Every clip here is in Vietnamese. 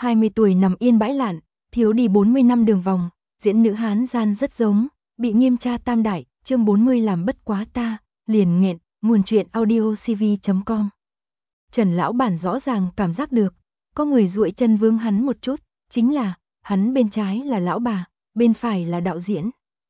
20 tuổi nằm yên bãi lạn, thiếu đi 40 năm đường vòng, diễn nữ Hán gian rất giống, bị nghiêm tra tam đại, chương 40 làm bất quá ta, liền nghẹn, nguồn truyện audiocv.com. Trần lão bản rõ ràng cảm giác được, có người duỗi chân vướng hắn một chút, chính là, hắn bên trái là lão bà, bên phải là đạo diễn.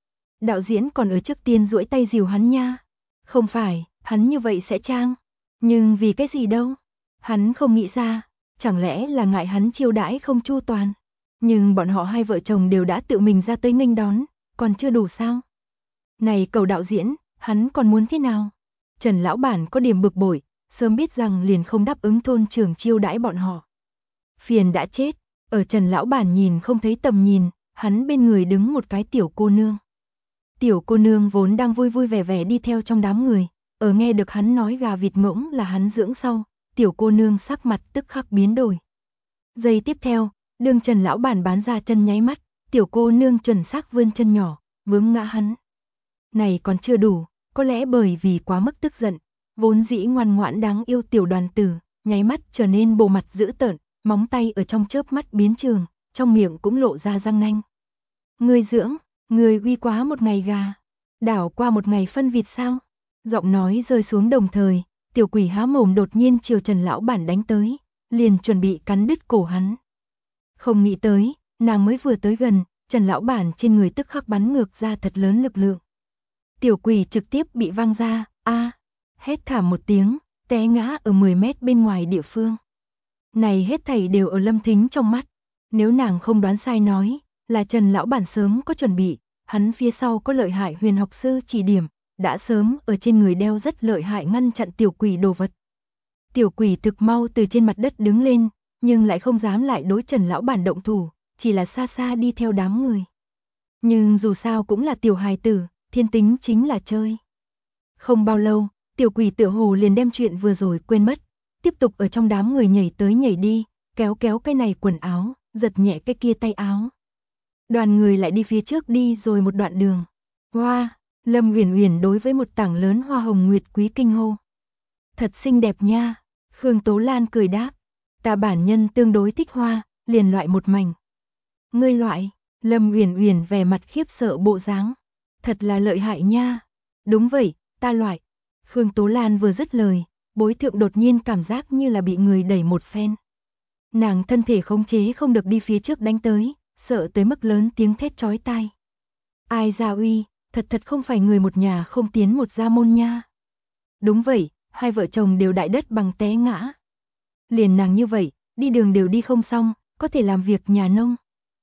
Đạo diễn còn ở trước tiên duỗi tay dìu hắn nha. Không phải, hắn như vậy sẽ trang. Nhưng vì cái gì đâu? Hắn không nghĩ ra, chẳng lẽ là ngại hắn chiêu đãi không chu toàn. Nhưng bọn họ hai vợ chồng đều đã tự mình ra tới nghênh đón, còn chưa đủ sao? Này cầu đạo diễn, hắn còn muốn thế nào? Trần lão bản có điểm bực bội, sớm biết rằng liền không đáp ứng thôn trưởng chiêu đãi bọn họ. Phiền đã chết, ở Trần lão bản nhìn không thấy tầm nhìn, hắn bên người đứng một cái tiểu cô nương. Tiểu cô nương vốn đang vui vui vẻ vẻ đi theo trong đám người, ở nghe được hắn nói gà vịt ngỗng là hắn dưỡng sau, tiểu cô nương sắc mặt tức khắc biến đổi. Giây tiếp theo, đường Trần lão bản bán ra chân nháy mắt, tiểu cô nương chuẩn xác vươn chân nhỏ, vướng ngã hắn. Này còn chưa đủ, có lẽ bởi vì quá mức tức giận, vốn dĩ ngoan ngoãn đáng yêu tiểu đoàn tử, nháy mắt trở nên bộ mặt dữ tợn, móng tay ở trong chớp mắt biến trường, trong miệng cũng lộ ra răng nanh. Ngươi dưỡng, người uy quá một ngày gà, đảo qua một ngày phân vịt sao? Giọng nói rơi xuống đồng thời, tiểu quỷ há mồm đột nhiên chiều Trần lão bản đánh tới, liền chuẩn bị cắn đứt cổ hắn. Không nghĩ tới, nàng mới vừa tới gần, Trần lão bản trên người tức khắc bắn ngược ra thật lớn lực lượng. Tiểu quỷ trực tiếp bị văng ra, hét thảm một tiếng, té ngã ở 10 mét bên ngoài địa phương. Này hết thảy đều ở Lâm Thính trong mắt, nếu nàng không đoán sai nói, là Trần lão bản sớm có chuẩn bị, hắn phía sau có lợi hại huyền học sư chỉ điểm, đã sớm ở trên người đeo rất lợi hại ngăn chặn tiểu quỷ đồ vật. Tiểu quỷ thực mau từ trên mặt đất đứng lên, nhưng lại không dám lại đối Trần lão bản động thủ, chỉ là xa xa đi theo đám người. Nhưng dù sao cũng là tiểu hài tử, thiên tính chính là chơi. Không bao lâu, tiểu quỷ tựa hồ liền đem chuyện vừa rồi quên mất, tiếp tục ở trong đám người nhảy tới nhảy đi, kéo kéo cái này quần áo, giật nhẹ cái kia tay áo. Đoàn người lại đi phía trước đi rồi một đoạn đường. Hoa, Lâm Uyển Uyển đối với một tảng lớn hoa hồng nguyệt quý kinh hô. Thật xinh đẹp nha, Khương Tố Lan cười đáp. Ta bản nhân tương đối thích hoa, liền loại một mảnh. Ngươi loại, Lâm Uyển Uyển vẻ mặt khiếp sợ bộ dáng. Thật là lợi hại nha. Đúng vậy, ta loại. Khương Tố Lan vừa dứt lời, bối thượng đột nhiên cảm giác như là bị người đẩy một phen. Nàng thân thể khống chế không được đi phía trước đánh tới, sợ tới mức lớn tiếng thét chói tai. Ai ra uy, thật không phải người một nhà không tiến một gia môn nha. Đúng vậy, hai vợ chồng đều đại đất bằng té ngã. Liền nàng như vậy, đi đường đều đi không xong, có thể làm việc nhà nông.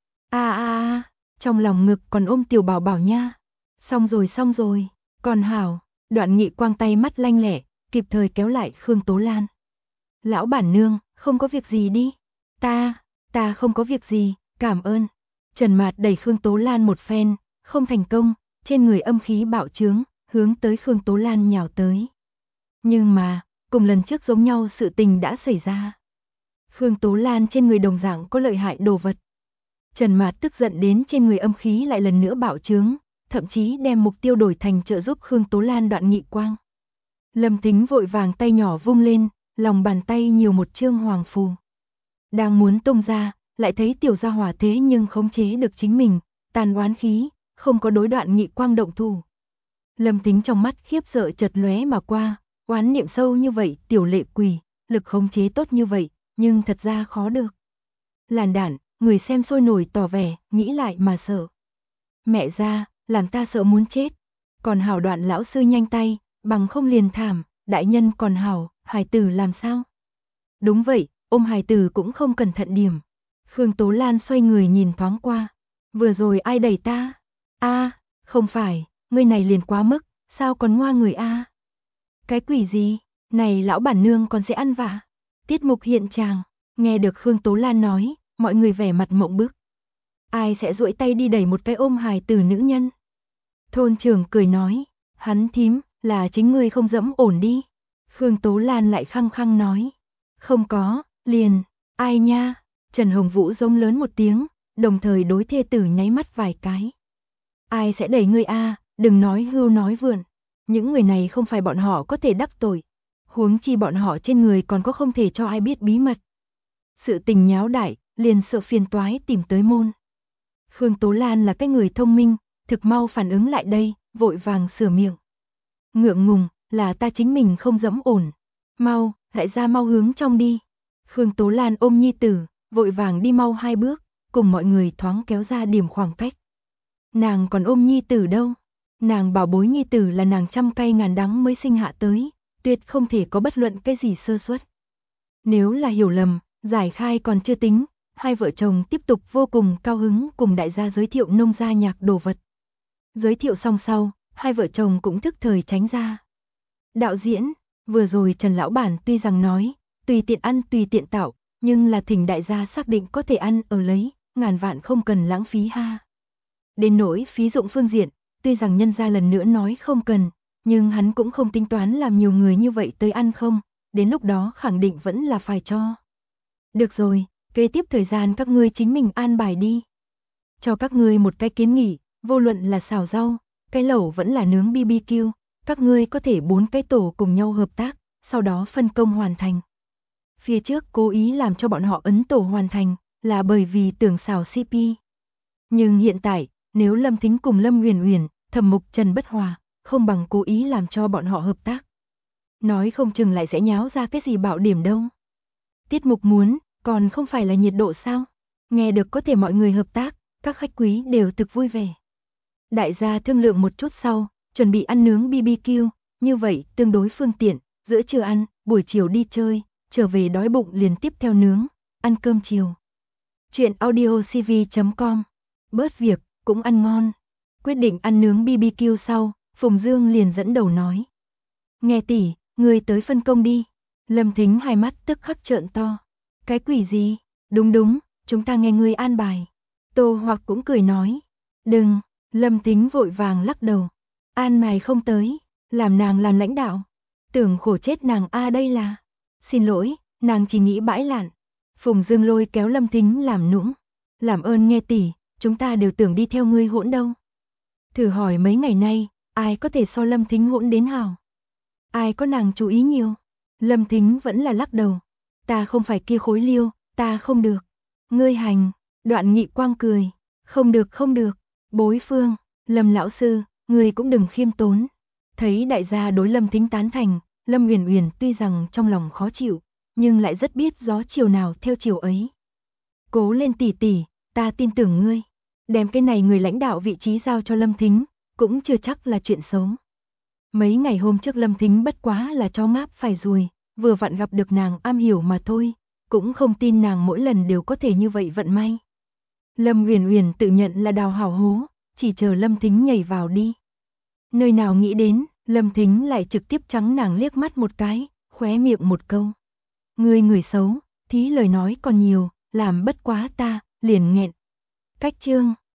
Trong lòng ngực còn ôm tiểu bảo bảo nha. Xong rồi, còn hảo, Đoạn Nghị quang tay mắt lanh lẹ, kịp thời kéo lại Khương Tố Lan. Lão bản nương, không có việc gì đi. Ta không có việc gì, cảm ơn. Trần Mạt đẩy Khương Tố Lan một phen, không thành công, trên người âm khí bạo trướng, hướng tới Khương Tố Lan nhào tới. Nhưng mà, cùng lần trước giống nhau sự tình đã xảy ra. Khương Tố Lan trên người đồng dạng có lợi hại đồ vật. Trần Mạt tức giận đến trên người âm khí lại lần nữa bạo trướng, thậm chí đem mục tiêu đổi thành trợ giúp Khương Tố Lan Đoạn Nghị quang. Lâm Thính vội vàng tay nhỏ vung lên, lòng bàn tay nhiều một chương hoàng phù. Đang muốn tung ra, lại thấy tiểu gia hỏa thế nhưng khống chế được chính mình, tàn oán khí, không có đối Đoạn Nghị quang động thủ. Lâm Thính trong mắt khiếp sợ chợt lóe mà qua, oán niệm sâu như vậy, tiểu lệ quỷ, lực khống chế tốt như vậy, nhưng thật ra khó được. Làn đản, người xem sôi nổi tỏ vẻ, nghĩ lại mà sợ. Mẹ ra, làm ta sợ muốn chết. Còn hảo Đoạn lão sư nhanh tay, bằng không liền thảm, đại nhân còn hảo, hài tử làm sao? Đúng vậy, ôm hài tử cũng không cẩn thận điểm. Khương Tố Lan xoay người nhìn thoáng qua. Vừa rồi ai đẩy ta? Không phải, ngươi này liền quá mức, sao còn ngoa người a? Cái quỷ gì? Này lão bản nương còn sẽ ăn vạ. Tiết mục hiện tràng, nghe được Khương Tố Lan nói, mọi người vẻ mặt mộng bức. Ai sẽ duỗi tay đi đẩy một cái ôm hài tử nữ nhân? Thôn trưởng cười nói, hắn thím, là chính ngươi không dẫm ổn đi. Khương Tố Lan lại khăng khăng nói, không có, liền, ai nha? Trần Hồng Vũ giống lớn một tiếng, đồng thời đối thê tử nháy mắt vài cái. Ai sẽ đẩy ngươi a? Đừng nói hưu nói vượn. Những người này không phải bọn họ có thể đắc tội. Huống chi bọn họ trên người còn có không thể cho ai biết bí mật. Sự tình nháo đại, liền sợ phiền toái tìm tới môn. Khương Tố Lan là cái người thông minh, thực mau phản ứng lại đây, vội vàng sửa miệng. Ngượng ngùng, là ta chính mình không dẫm ổn. Mau, đại gia mau hướng trong đi. Khương Tố Lan ôm nhi tử, vội vàng đi mau 2 bước, cùng mọi người thoáng kéo ra điểm khoảng cách. Nàng còn ôm nhi tử đâu. Nàng bảo bối nhi tử là nàng trăm cay ngàn đắng mới sinh hạ tới, tuyệt không thể có bất luận cái gì sơ suất. Nếu là hiểu lầm, giải khai còn chưa tính, hai vợ chồng tiếp tục vô cùng cao hứng cùng đại gia giới thiệu nông gia nhạc đồ vật. Giới thiệu xong sau, hai vợ chồng cũng thức thời tránh ra. Đạo diễn, vừa rồi Trần Lão Bản tuy rằng nói, tùy tiện ăn tùy tiện tạo, nhưng là thỉnh đại gia xác định có thể ăn ở lấy, ngàn vạn không cần lãng phí ha. Đến nỗi phí dụng phương diện, tuy rằng nhân gia lần nữa nói không cần, nhưng hắn cũng không tính toán làm nhiều người như vậy tới ăn không, đến lúc đó khẳng định vẫn là phải cho. Được rồi, kế tiếp thời gian các ngươi chính mình an bài đi. Cho các ngươi một cái kiến nghị, vô luận là xào rau, cái lẩu vẫn là nướng BBQ, các ngươi có thể 4 cái tổ cùng nhau hợp tác, sau đó phân công hoàn thành. Phía trước cố ý làm cho bọn họ ấn tổ hoàn thành, là bởi vì tưởng xào CP. Nhưng hiện tại, nếu Lâm Thính cùng Lâm Huyền Huyền, Thẩm Mục Trần bất hòa, không bằng cố ý làm cho bọn họ hợp tác. Nói không chừng lại sẽ nháo ra cái gì bạo điểm đâu. Tiết mục muốn, còn không phải là nhiệt độ sao? Nghe được có thể mọi người hợp tác, các khách quý đều thực vui vẻ. Đại gia thương lượng một chút sau, chuẩn bị ăn nướng BBQ, như vậy tương đối phương tiện, giữa trưa ăn, buổi chiều đi chơi, trở về đói bụng liền tiếp theo nướng, ăn cơm chiều. Chuyện audiocv.com, bớt việc, cũng ăn ngon. Quyết định ăn nướng BBQ sau, Phùng Dương liền dẫn đầu nói. Nghe tỷ, ngươi tới phân công đi. Lâm Thính hai mắt tức khắc trợn to. Cái quỷ gì? Đúng đúng, chúng ta nghe ngươi an bài. Tô Hoặc cũng cười nói. Đừng, Lâm Thính vội vàng lắc đầu. An mày không tới, làm nàng làm lãnh đạo. Tưởng khổ chết nàng đây là. Xin lỗi, nàng chỉ nghĩ bãi lạn. Phùng Dương lôi kéo Lâm Thính làm nũng. Làm ơn nghe tỷ, chúng ta đều tưởng đi theo ngươi hỗn đâu. Thử hỏi mấy ngày nay, ai có thể so Lâm Thính hỗn đến hảo? Ai có nàng chú ý nhiều? Lâm Thính vẫn là lắc đầu. Ta không phải kia khối liêu, ta không được. Ngươi hành, Đoạn Nghị Quang cười. Không được không được, bối phương, Lâm lão sư, ngươi cũng đừng khiêm tốn. Thấy đại gia đối Lâm Thính tán thành, Lâm Huyền Huyền tuy rằng trong lòng khó chịu, nhưng lại rất biết gió chiều nào theo chiều ấy. Cố lên tỷ tỷ, ta tin tưởng ngươi. Đem cái này người lãnh đạo vị trí giao cho Lâm Thính, cũng chưa chắc là chuyện xấu. Mấy ngày hôm trước Lâm Thính bất quá là chó ngáp phải ruồi, vừa vặn gặp được nàng am hiểu mà thôi, cũng không tin nàng mỗi lần đều có thể như vậy vận may. Lâm Huyền Huyền tự nhận là đào hảo hố, chỉ chờ Lâm Thính nhảy vào đi. Nơi nào nghĩ đến, Lâm Thính lại trực tiếp trắng nàng liếc mắt một cái, khóe miệng một câu. Ngươi người xấu, thí lời nói còn nhiều, làm bất quá ta, liền nghẹn. Cách chương